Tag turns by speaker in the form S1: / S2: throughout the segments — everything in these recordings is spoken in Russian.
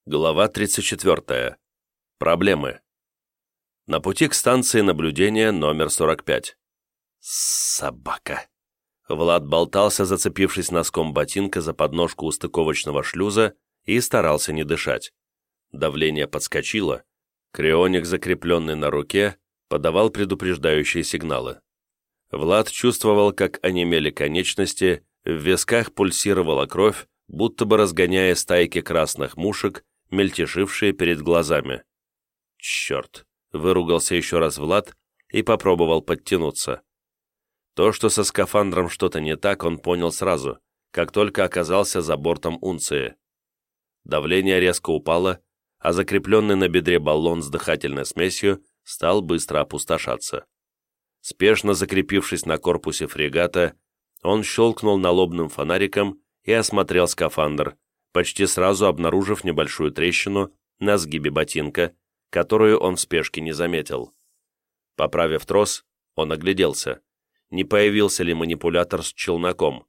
S1: Глава 34. Проблемы. На пути к станции наблюдения номер 45. Собака. Влад болтался, зацепившись носком ботинка за подножку у стыковочного шлюза, и старался не дышать. Давление подскочило. Крионик, закрепленный на руке, подавал предупреждающие сигналы. Влад чувствовал, как онемели конечности, в висках пульсировала кровь, будто бы разгоняя стайки красных мушек, мельтешившие перед глазами. «Черт!» — выругался еще раз Влад и попробовал подтянуться. То, что со скафандром что-то не так, он понял сразу, как только оказался за бортом Унции. Давление резко упало, а закрепленный на бедре баллон с дыхательной смесью стал быстро опустошаться. Спешно закрепившись на корпусе фрегата, он щелкнул налобным фонариком и осмотрел скафандр, почти сразу обнаружив небольшую трещину на сгибе ботинка, которую он в спешке не заметил. Поправив трос, он огляделся, не появился ли манипулятор с челноком.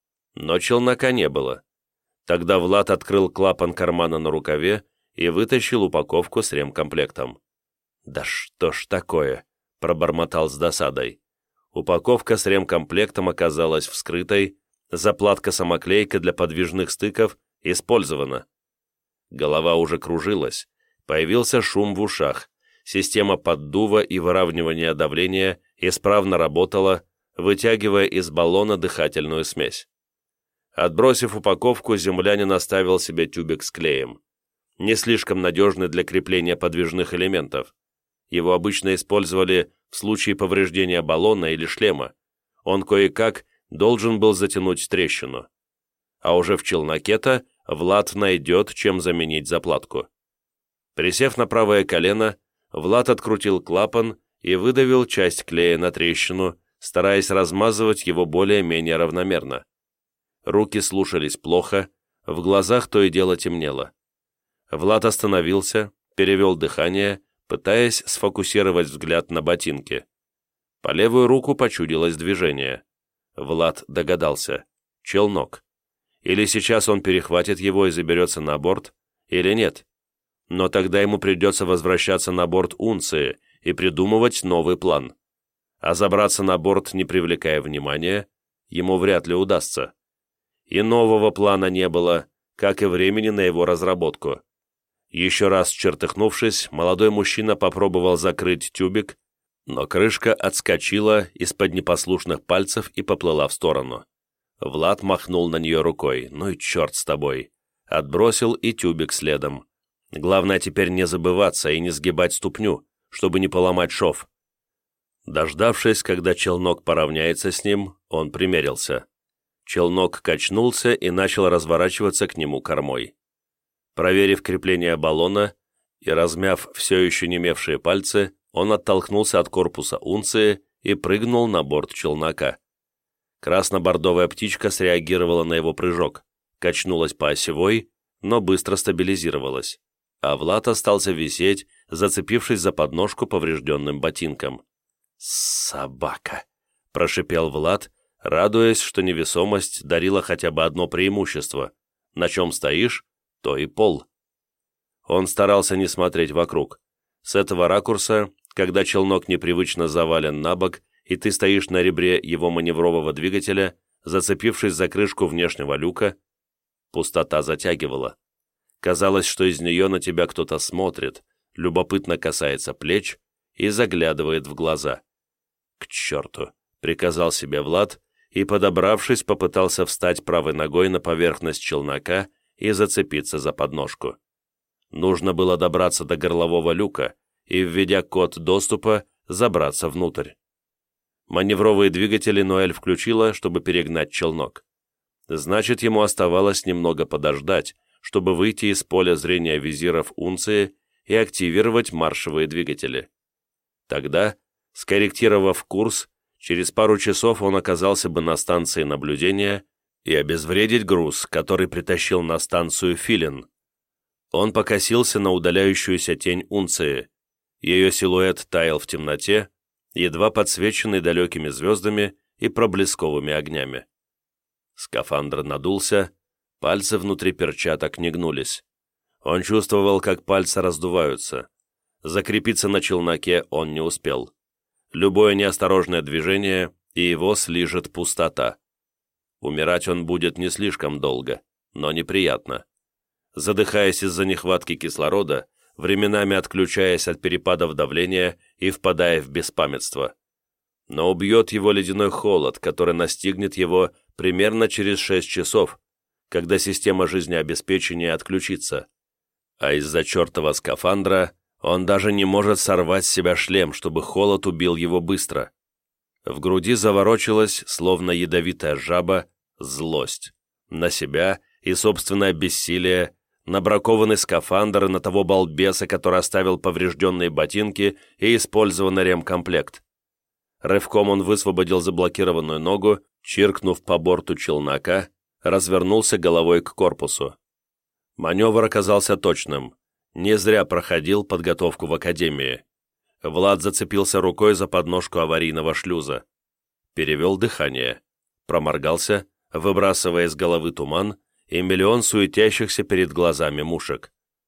S1: Но челнока не было. Тогда Влад открыл клапан кармана на рукаве и вытащил упаковку с ремкомплектом. «Да что ж такое?» – пробормотал с досадой. Упаковка с ремкомплектом оказалась вскрытой, заплатка-самоклейка для подвижных стыков использована. Голова уже кружилась, появился шум в ушах, система поддува и выравнивания давления исправно работала, вытягивая из баллона дыхательную смесь. Отбросив упаковку, землянин оставил себе тюбик с клеем. Не слишком надежный для крепления подвижных элементов. Его обычно использовали в случае повреждения баллона или шлема. Он кое-как должен был затянуть трещину. А уже в челноке-то Влад найдет, чем заменить заплатку. Присев на правое колено, Влад открутил клапан и выдавил часть клея на трещину, стараясь размазывать его более-менее равномерно. Руки слушались плохо, в глазах то и дело темнело. Влад остановился, перевел дыхание, пытаясь сфокусировать взгляд на ботинке. По левую руку почудилось движение. Влад догадался. Челнок. Или сейчас он перехватит его и заберется на борт, или нет. Но тогда ему придется возвращаться на борт Унции и придумывать новый план. А забраться на борт, не привлекая внимания, ему вряд ли удастся. И нового плана не было, как и времени на его разработку. Еще раз чертыхнувшись, молодой мужчина попробовал закрыть тюбик, но крышка отскочила из-под непослушных пальцев и поплыла в сторону. Влад махнул на нее рукой. «Ну и черт с тобой!» Отбросил и тюбик следом. Главное теперь не забываться и не сгибать ступню, чтобы не поломать шов. Дождавшись, когда челнок поравняется с ним, он примерился. Челнок качнулся и начал разворачиваться к нему кормой. Проверив крепление баллона и размяв все еще немевшие пальцы, он оттолкнулся от корпуса Унции и прыгнул на борт челнока. Красно-бордовая птичка среагировала на его прыжок, качнулась по осевой, но быстро стабилизировалась, а Влад остался висеть, зацепившись за подножку поврежденным ботинком. «Собака!» – прошипел Влад, радуясь, что невесомость дарила хотя бы одно преимущество. На чем стоишь, то и пол. Он старался не смотреть вокруг. С этого ракурса, когда челнок непривычно завален на бок, и ты стоишь на ребре его маневрового двигателя, зацепившись за крышку внешнего люка, пустота затягивала. Казалось, что из нее на тебя кто-то смотрит, любопытно касается плеч и заглядывает в глаза. «К черту!» — приказал себе Влад, и, подобравшись, попытался встать правой ногой на поверхность челнока и зацепиться за подножку. Нужно было добраться до горлового люка и, введя код доступа, забраться внутрь. Маневровые двигатели Ноэль включила, чтобы перегнать челнок. Значит, ему оставалось немного подождать, чтобы выйти из поля зрения визиров Унции и активировать маршевые двигатели. Тогда, скорректировав курс, через пару часов он оказался бы на станции наблюдения и обезвредить груз, который притащил на станцию Филин. Он покосился на удаляющуюся тень Унции. Ее силуэт таял в темноте, едва подсвеченный далекими звездами и проблесковыми огнями. Скафандр надулся, пальцы внутри перчаток не гнулись. Он чувствовал, как пальцы раздуваются. Закрепиться на челноке он не успел. Любое неосторожное движение, и его слижет пустота. Умирать он будет не слишком долго, но неприятно. Задыхаясь из-за нехватки кислорода, временами отключаясь от перепадов давления и впадая в беспамятство. Но убьет его ледяной холод, который настигнет его примерно через 6 часов, когда система жизнеобеспечения отключится. А из-за чертова скафандра он даже не может сорвать с себя шлем, чтобы холод убил его быстро. В груди заворочилась, словно ядовитая жаба, злость. На себя и собственное бессилие, на бракованный скафандр и на того балбеса, который оставил поврежденные ботинки и использованный ремкомплект. Рывком он высвободил заблокированную ногу, чиркнув по борту челнока, развернулся головой к корпусу. Маневр оказался точным. Не зря проходил подготовку в академии. Влад зацепился рукой за подножку аварийного шлюза. Перевел дыхание. Проморгался, выбрасывая из головы туман и миллион суетящихся перед глазами мушек.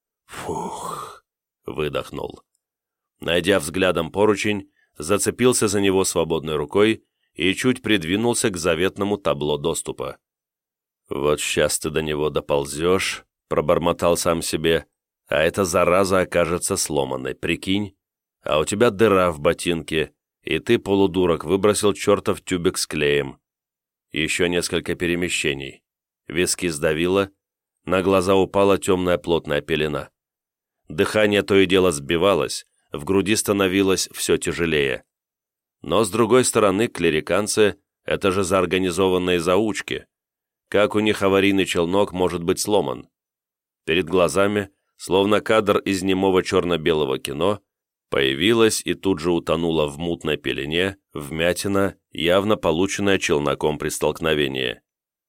S1: «Фух!» — выдохнул. Найдя взглядом поручень, зацепился за него свободной рукой и чуть придвинулся к заветному табло доступа. «Вот сейчас ты до него доползешь», — пробормотал сам себе, «а эта зараза окажется сломанной, прикинь? А у тебя дыра в ботинке, и ты, полудурок, выбросил чертов тюбик с клеем». Еще несколько перемещений. Виски сдавило, на глаза упала темная плотная пелена. Дыхание то и дело сбивалось, в груди становилось все тяжелее. Но, с другой стороны, клериканцы — это же заорганизованные заучки. Как у них аварийный челнок может быть сломан? Перед глазами, словно кадр из немого черно-белого кино, появилась и тут же утонула в мутной пелене вмятина, явно полученная челноком при столкновении.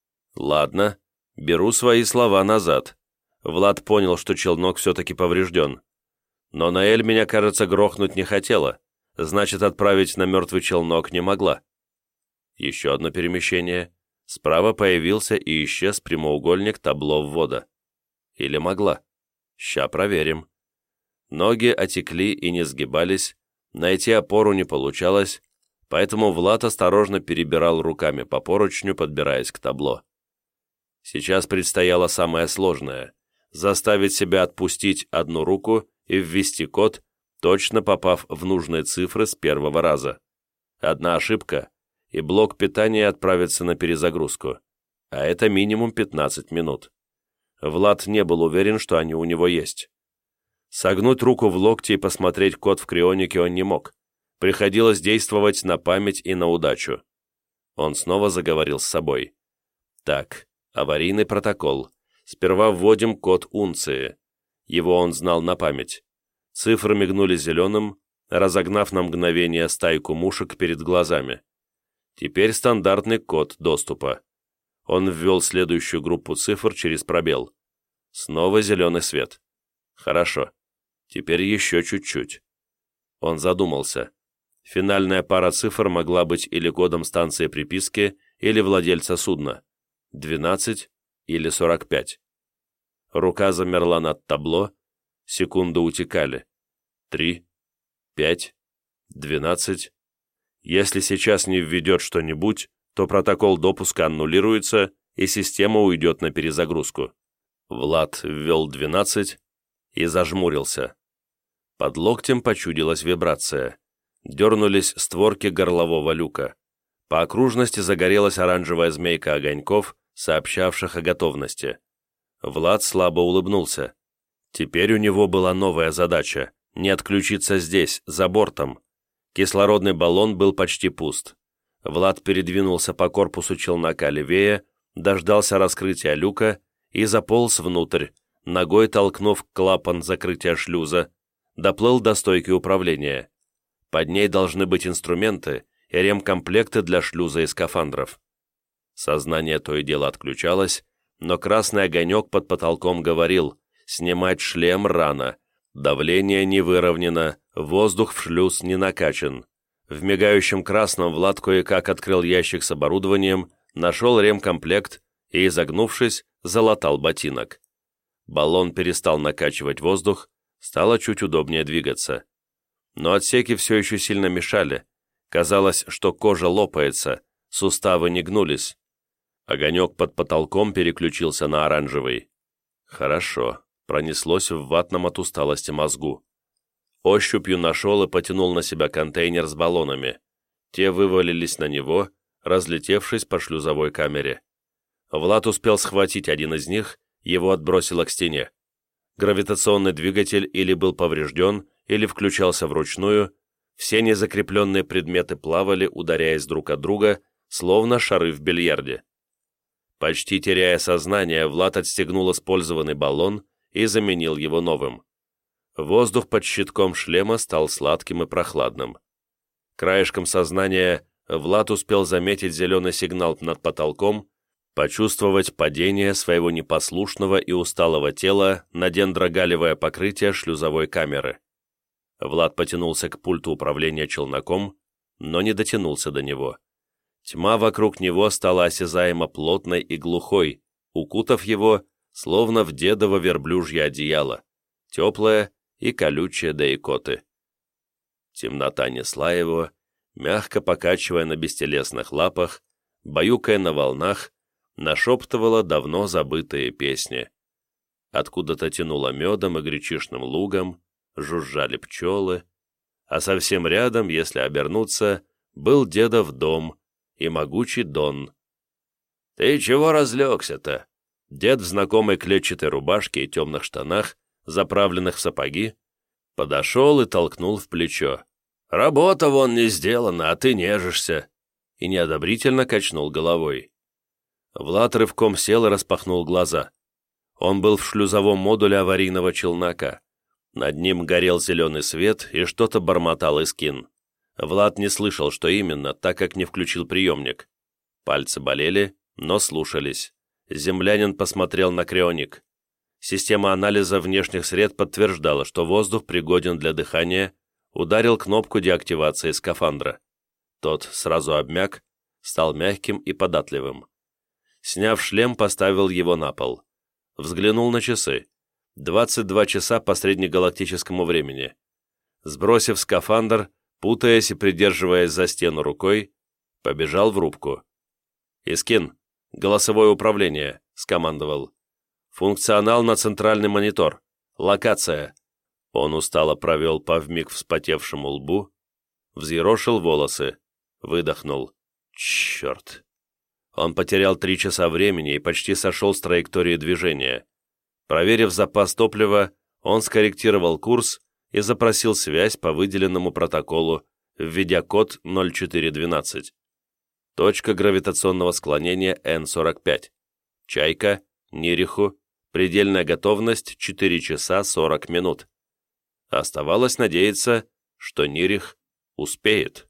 S1: Ладно, беру свои слова назад. Влад понял, что челнок все-таки поврежден. Но Наэль меня, кажется, грохнуть не хотела, значит, отправить на мертвый челнок не могла. Еще одно перемещение. Справа появился и исчез прямоугольник табло ввода. Или могла? Ща проверим. Ноги отекли и не сгибались, найти опору не получалось, поэтому Влад осторожно перебирал руками по поручню, подбираясь к табло. Сейчас предстояло самое сложное — заставить себя отпустить одну руку и ввести код, точно попав в нужные цифры с первого раза. Одна ошибка, и блок питания отправится на перезагрузку, а это минимум 15 минут. Влад не был уверен, что они у него есть. Согнуть руку в локте и посмотреть код в крионике он не мог. Приходилось действовать на память и на удачу. Он снова заговорил с собой. Так, аварийный протокол. Сперва вводим код унции. Его он знал на память. Цифры мигнули зеленым, разогнав на мгновение стайку мушек перед глазами. Теперь стандартный код доступа. Он ввел следующую группу цифр через пробел. Снова зеленый свет. Хорошо. Теперь еще чуть-чуть. Он задумался. Финальная пара цифр могла быть или кодом станции приписки, или владельца судна. 12 или 45. Рука замерла над табло, секунды утекали. 3, 5, 12. Если сейчас не введет что-нибудь, то протокол допуска аннулируется, и система уйдет на перезагрузку. Влад ввел 12 и зажмурился. Под локтем почудилась вибрация. Дернулись створки горлового люка. По окружности загорелась оранжевая змейка огоньков, сообщавших о готовности. Влад слабо улыбнулся. Теперь у него была новая задача — не отключиться здесь, за бортом. Кислородный баллон был почти пуст. Влад передвинулся по корпусу челнока левее, дождался раскрытия люка и заполз внутрь, ногой толкнув клапан закрытия шлюза, доплыл до стойки управления. Под ней должны быть инструменты и ремкомплекты для шлюза и скафандров. Сознание то и дело отключалось, но красный огонек под потолком говорил: «Снимать шлем рано, давление не выровнено, воздух в шлюз не накачан». В мигающем красном Влад кое-как открыл ящик с оборудованием, нашел ремкомплект и, изогнувшись, залатал ботинок. Баллон перестал накачивать воздух, стало чуть удобнее двигаться. Но отсеки все еще сильно мешали. Казалось, что кожа лопается, суставы не гнулись. Огонек под потолком переключился на оранжевый. Хорошо, пронеслось в ватном от усталости мозгу. Ощупью нашел и потянул на себя контейнер с баллонами. Те вывалились на него, разлетевшись по шлюзовой камере. Влад успел схватить один из них, его отбросило к стене. Гравитационный двигатель или был поврежден, или включался вручную, все незакрепленные предметы плавали, ударяясь друг от друга, словно шары в бильярде. Почти теряя сознание, Влад отстегнул использованный баллон и заменил его новым. Воздух под щитком шлема стал сладким и прохладным. Краешком сознания Влад успел заметить зеленый сигнал над потолком, почувствовать падение своего непослушного и усталого тела на дендрогалевое покрытие шлюзовой камеры. Влад потянулся к пульту управления челноком, но не дотянулся до него. Тьма вокруг него стала осязаемо плотной и глухой, укутав его, словно в дедово верблюжье одеяло, теплое и колючее до икоты. Темнота несла его, мягко покачивая на бестелесных лапах, баюкая на волнах, нашептывала давно забытые песни. Откуда-то тянуло медом и гречишным лугом, жужжали пчелы, а совсем рядом, если обернуться, был дедов дом и могучий Дон. «Ты чего разлегся-то?» Дед в знакомой клетчатой рубашке и темных штанах, заправленных в сапоги, подошел и толкнул в плечо. «Работа вон не сделана, а ты нежишься!» И неодобрительно качнул головой. Влад рывком сел и распахнул глаза. Он был в шлюзовом модуле аварийного челнока. Над ним горел зеленый свет и что-то бормотал Искин. Влад не слышал, что именно, так как не включил приемник. Пальцы болели, но слушались. Землянин посмотрел на крионик. Система анализа внешних сред подтверждала, что воздух пригоден для дыхания, ударил кнопку деактивации скафандра. Тот сразу обмяк, стал мягким и податливым. Сняв шлем, поставил его на пол. Взглянул на часы. 22 часа по среднегалактическому времени. Сбросив скафандр, путаясь и придерживаясь за стену рукой, побежал в рубку. «Искин, голосовое управление», — скомандовал. «Функционал на центральный монитор. Локация». Он устало провел по вмиг вспотевшему лбу, взъерошил волосы, выдохнул. «Черт!» Он потерял 3 часа времени и почти сошел с траектории движения. Проверив запас топлива, он скорректировал курс и запросил связь по выделенному протоколу, введя код 0412. Точка гравитационного склонения N45. Чайка, Нириху, предельная готовность 4 часа 40 минут. Оставалось надеяться, что Нирих успеет.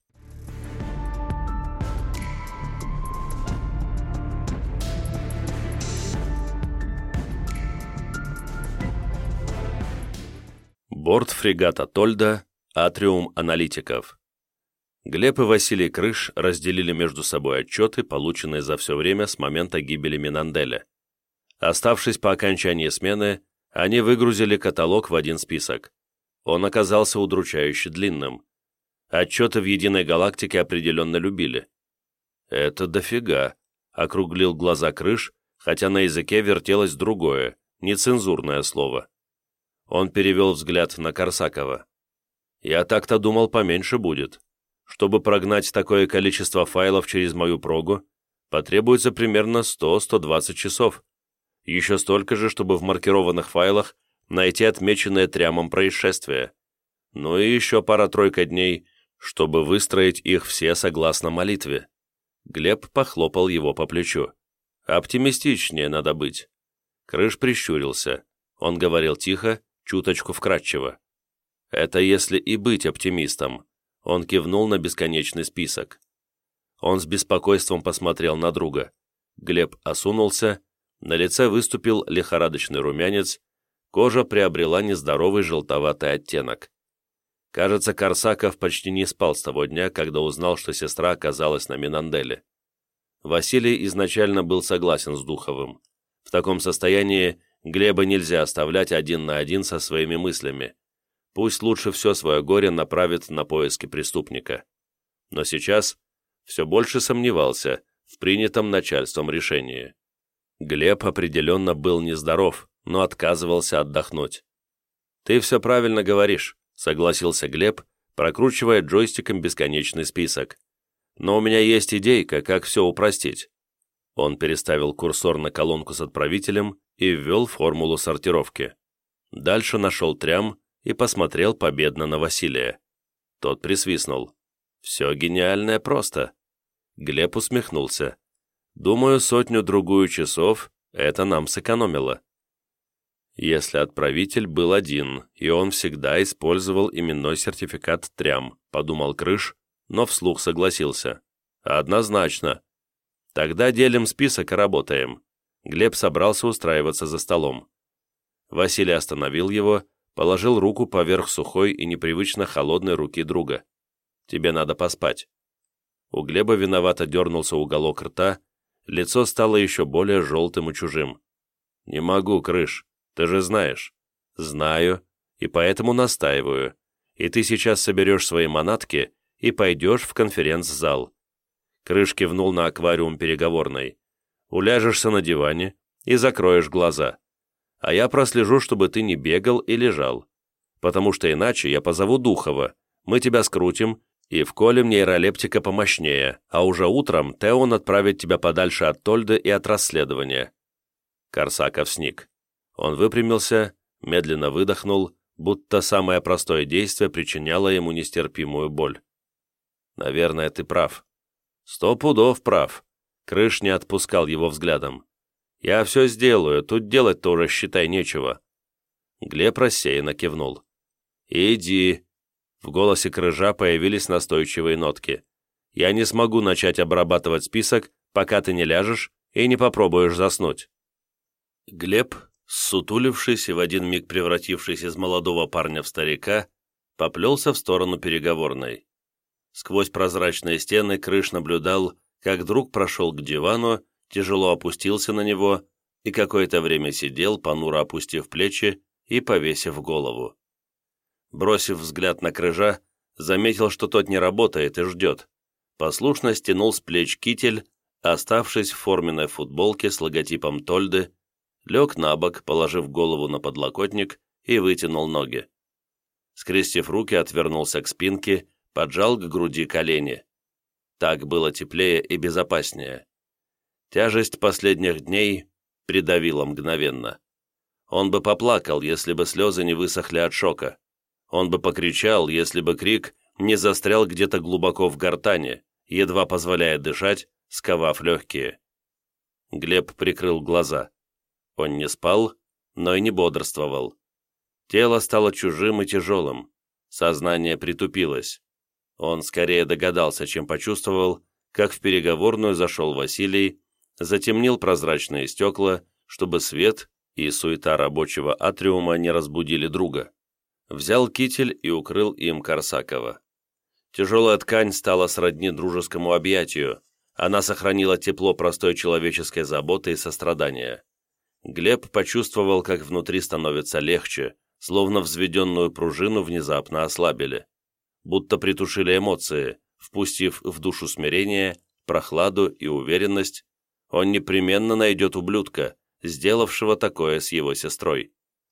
S1: Борт фрегата Тольда, атриум аналитиков. Глеб и Василий Крыш разделили между собой отчеты, полученные за все время с момента гибели Минанделя. Оставшись по окончании смены, они выгрузили каталог в один список. Он оказался удручающе длинным. Отчеты в единой галактике определенно любили. «Это дофига», — округлил глаза Крыш, хотя на языке вертелось другое, нецензурное слово. Он перевел взгляд на Корсакова. «Я так-то думал, поменьше будет. Чтобы прогнать такое количество файлов через мою прогу, потребуется примерно 100-120 часов. Еще столько же, чтобы в маркированных файлах найти отмеченное трямом происшествие. Ну и еще пара-тройка дней, чтобы выстроить их все согласно молитве». Глеб похлопал его по плечу. «Оптимистичнее надо быть». Крыш прищурился. Он говорил тихо, чуточку вкратчиво. «Это если и быть оптимистом». Он кивнул на бесконечный список. Он с беспокойством посмотрел на друга. Глеб осунулся, на лице выступил лихорадочный румянец, кожа приобрела нездоровый желтоватый оттенок. Кажется, Корсаков почти не спал с того дня, когда узнал, что сестра оказалась на Минанделе. Василий изначально был согласен с Духовым. В таком состоянии Глеба нельзя оставлять один на один со своими мыслями. Пусть лучше все свое горе направит на поиски преступника. Но сейчас все больше сомневался в принятом начальством решении. Глеб определенно был нездоров, но отказывался отдохнуть. «Ты все правильно говоришь», — согласился Глеб, прокручивая джойстиком бесконечный список. «Но у меня есть идейка, как все упростить». Он переставил курсор на колонку с отправителем и ввел формулу сортировки. Дальше нашел трям и посмотрел победно на Василия. Тот присвистнул. «Все гениальное просто». Глеб усмехнулся. «Думаю, 100-другую часов это нам сэкономило». Если отправитель был один, и он всегда использовал именной сертификат трям, подумал Крыш, но вслух согласился. «Однозначно. Тогда делим список и работаем». Глеб собрался устраиваться за столом. Василий остановил его, положил руку поверх сухой и непривычно холодной руки друга. «Тебе надо поспать». У Глеба виновато дернулся уголок рта, лицо стало еще более желтым и чужим. «Не могу, Крыш, ты же знаешь». «Знаю, и поэтому настаиваю. И ты сейчас соберешь свои манатки и пойдешь в конференц-зал». Крыш кивнул на аквариум переговорной. «Уляжешься на диване и закроешь глаза. А я прослежу, чтобы ты не бегал и лежал. Потому что иначе я позову Духова, мы тебя скрутим и вколем нейролептика помощнее, а уже утром Теон отправит тебя подальше от Тольды и от расследования». Корсаков сник. Он выпрямился, медленно выдохнул, будто самое простое действие причиняло ему нестерпимую боль. «Наверное, ты прав». «100 пудов прав». Крыш не отпускал его взглядом. «Я все сделаю, тут делать-то уже, считай, нечего». Глеб рассеянно кивнул. «Иди». В голосе Крыжа появились настойчивые нотки. «Я не смогу начать обрабатывать список, пока ты не ляжешь и не попробуешь заснуть». Глеб, ссутулившись и в один миг превратившись из молодого парня в старика, поплелся в сторону переговорной. Сквозь прозрачные стены Крыш наблюдал, как друг прошел к дивану, тяжело опустился на него и какое-то время сидел, понуро опустив плечи и повесив голову. Бросив взгляд на Крыжа, заметил, что тот не работает и ждет. Послушно стянул с плеч китель, оставшись в форменной футболке с логотипом Тольды, лег на бок, положив голову на подлокотник и вытянул ноги. Скрестив руки, отвернулся к спинке, поджал к груди колени. Так было теплее и безопаснее. Тяжесть последних дней придавила мгновенно. Он бы поплакал, если бы слезы не высохли от шока. Он бы покричал, если бы крик не застрял где-то глубоко в гортани, едва позволяя дышать, сковав легкие. Глеб прикрыл глаза. Он не спал, но и не бодрствовал. Тело стало чужим и тяжелым. Сознание притупилось. Он скорее догадался, чем почувствовал, как в переговорную зашел Василий, затемнил прозрачные стекла, чтобы свет и суета рабочего атриума не разбудили друга. Взял китель и укрыл им Корсакова. Тяжелая ткань стала сродни дружескому объятию, она сохранила тепло простой человеческой заботы и сострадания. Глеб почувствовал, как внутри становится легче, словно взведенную пружину внезапно ослабили. Будто притушили эмоции, впустив в душу смирение, прохладу и уверенность, он непременно найдет ублюдка, сделавшего такое с его сестрой.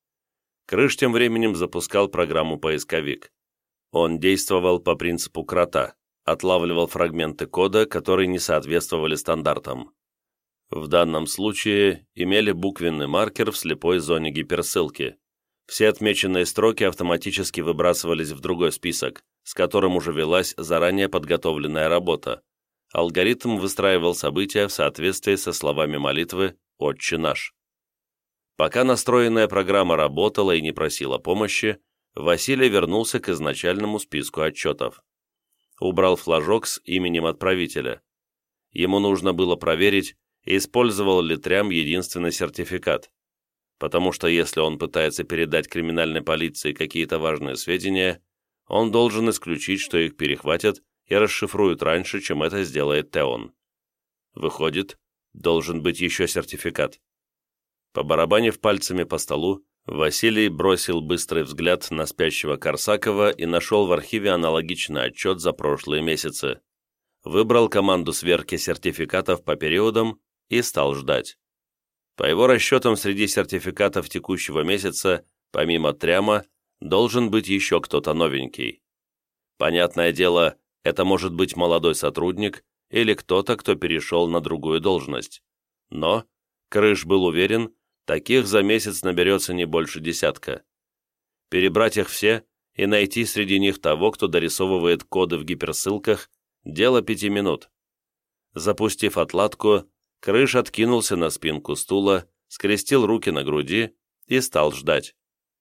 S1: Крыш тем временем запускал программу «Поисковик». Он действовал по принципу крота, отлавливал фрагменты кода, которые не соответствовали стандартам. В данном случае имели буквенный маркер в слепой зоне гиперссылки. Все отмеченные строки автоматически выбрасывались в другой список, с которым уже велась заранее подготовленная работа. Алгоритм выстраивал события в соответствии со словами молитвы «Отче наш». Пока настроенная программа работала и не просила помощи, Василий вернулся к изначальному списку отчетов. Убрал флажок с именем отправителя. Ему нужно было проверить, использовал ли трям единственный сертификат. Потому что если он пытается передать криминальной полиции какие-то важные сведения, он должен исключить, что их перехватят и расшифруют раньше, чем это сделает Теон. Выходит, должен быть еще сертификат. Побарабанив пальцами по столу, Василий бросил быстрый взгляд на спящего Корсакова и нашел в архиве аналогичный отчет за прошлые месяцы. Выбрал команду сверки сертификатов по периодам и стал ждать. По его расчетам, среди сертификатов текущего месяца, помимо Тряма, должен быть еще кто-то новенький. Понятное дело, это может быть молодой сотрудник или кто-то, кто перешел на другую должность. Но Крыш был уверен, таких за месяц наберется не больше десятка. Перебрать их все и найти среди них того, кто дорисовывает коды в гиперссылках, дело 5 минут. Запустив отладку, Крыш откинулся на спинку стула, скрестил руки на груди и стал ждать.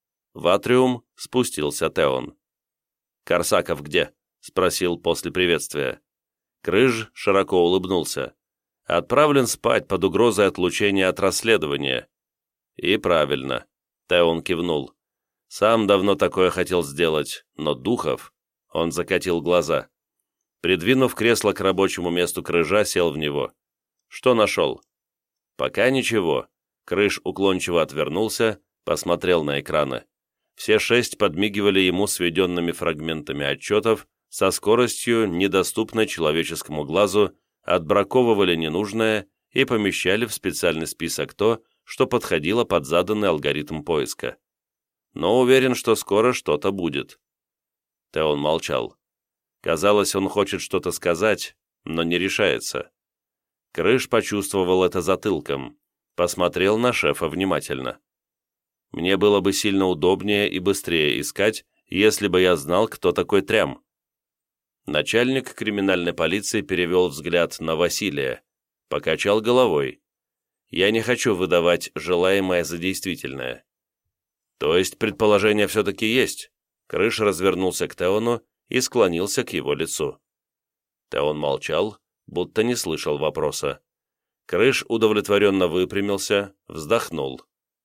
S1: В атриум спустился Теон. «Корсаков где?» — спросил после приветствия. Крыш широко улыбнулся. «Отправлен спать под угрозой отлучения от расследования». «И правильно», — Теон кивнул. «Сам давно такое хотел сделать, но Духов...» Он закатил глаза. Придвинув кресло к рабочему месту Крыжа, сел в него. «Что нашел?» «Пока ничего». Крыш уклончиво отвернулся, посмотрел на экраны. Все 6 подмигивали ему сведенными фрагментами отчетов со скоростью, недоступной человеческому глазу, отбраковывали ненужное и помещали в специальный список то, что подходило под заданный алгоритм поиска. Но уверен, что скоро что-то будет. Теон молчал. Казалось, он хочет что-то сказать, но не решается. Крыш почувствовал это затылком, посмотрел на шефа внимательно. «Мне было бы сильно удобнее и быстрее искать, если бы я знал, кто такой Трям». Начальник криминальной полиции перевел взгляд на Василия, покачал головой. «Я не хочу выдавать желаемое за действительное». «То есть предположение все-таки есть?» Крыш развернулся к Теону и склонился к его лицу. Теон молчал, будто не слышал вопроса. Крыш удовлетворенно выпрямился, вздохнул.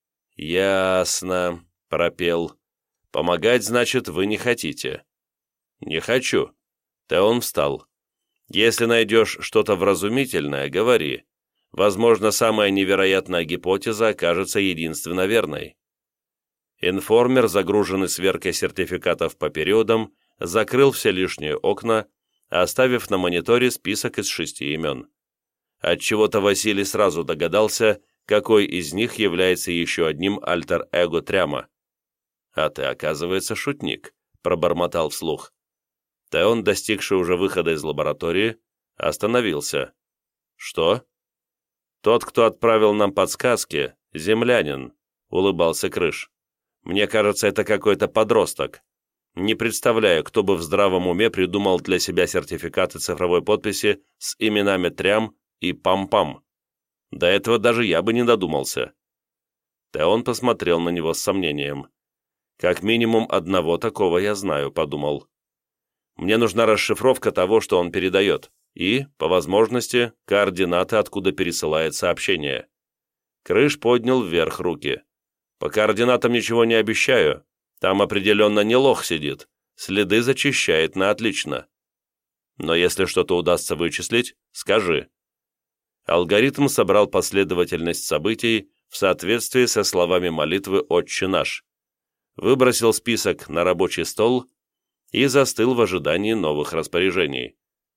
S1: «Ясно», — пропел. «Помогать, значит, вы не хотите?» «Не хочу». Теон встал. «Если найдешь что-то вразумительное, говори. Возможно, самая невероятная гипотеза окажется единственно верной». Информер, загруженный сверкой сертификатов по периодам, закрыл все лишние окна, оставив на мониторе список из 6 имен. Отчего-то Василий сразу догадался, какой из них является еще одним альтер-эго Тряма. «А ты, оказывается, шутник», — пробормотал вслух. Теон, достигший уже выхода из лаборатории, остановился. «Что?» «Тот, кто отправил нам подсказки, землянин», — улыбался Крыш. «Мне кажется, это какой-то подросток. Не представляю, кто бы в здравом уме придумал для себя сертификаты цифровой подписи с именами Трям и Пам-Пам. До этого даже я бы не додумался». Теон посмотрел на него с сомнением. «Как минимум одного такого я знаю», — подумал. «Мне нужна расшифровка того, что он передает, и, по возможности, координаты, откуда пересылает сообщение». Крыш поднял вверх руки. «По координатам ничего не обещаю. Там определенно не лох сидит. Следы зачищает на отлично. Но если что-то удастся вычислить, скажи». Алгоритм собрал последовательность событий в соответствии со словами молитвы «Отче наш». Выбросил список на рабочий стол и застыл в ожидании новых распоряжений.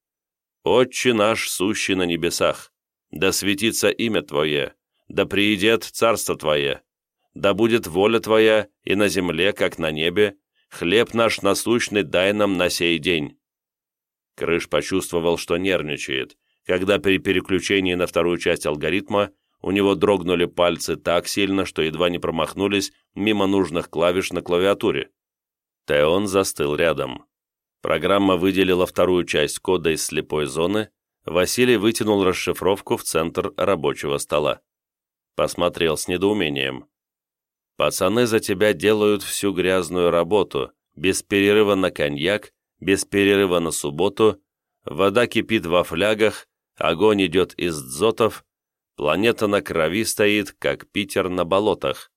S1: «Отче наш, сущий на небесах, да светится имя Твое, да приидет царство Твое, да будет воля Твоя и на земле, как на небе, хлеб наш насущный дай нам на сей день». Крыш почувствовал, что нервничает, когда при переключении на вторую часть алгоритма у него дрогнули пальцы так сильно, что едва не промахнулись мимо нужных клавиш на клавиатуре. Теон застыл рядом. Программа выделила вторую часть кода из слепой зоны, Василий вытянул расшифровку в центр рабочего стола. Посмотрел с недоумением. «Пацаны за тебя делают всю грязную работу, без перерыва на коньяк, без перерыва на субботу, вода кипит во флягах, огонь идет из дзотов, планета на крови стоит, как Питер на болотах».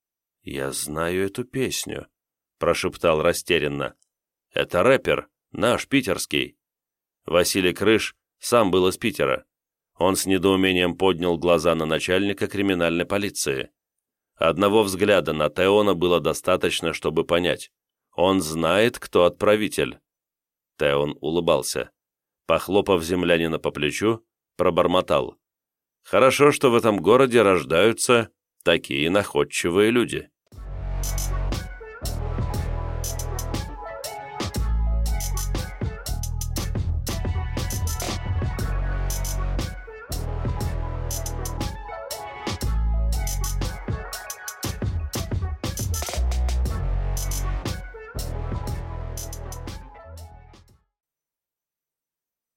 S1: «Я знаю эту песню», — прошептал растерянно. «Это рэпер, наш, питерский». Василий Крыш сам был из Питера. Он с недоумением поднял глаза на начальника криминальной полиции. Одного взгляда на Теона было достаточно, чтобы понять. Он знает, кто отправитель. Теон улыбался. Похлопав землянина по плечу, пробормотал. «Хорошо, что в этом городе рождаются такие находчивые люди».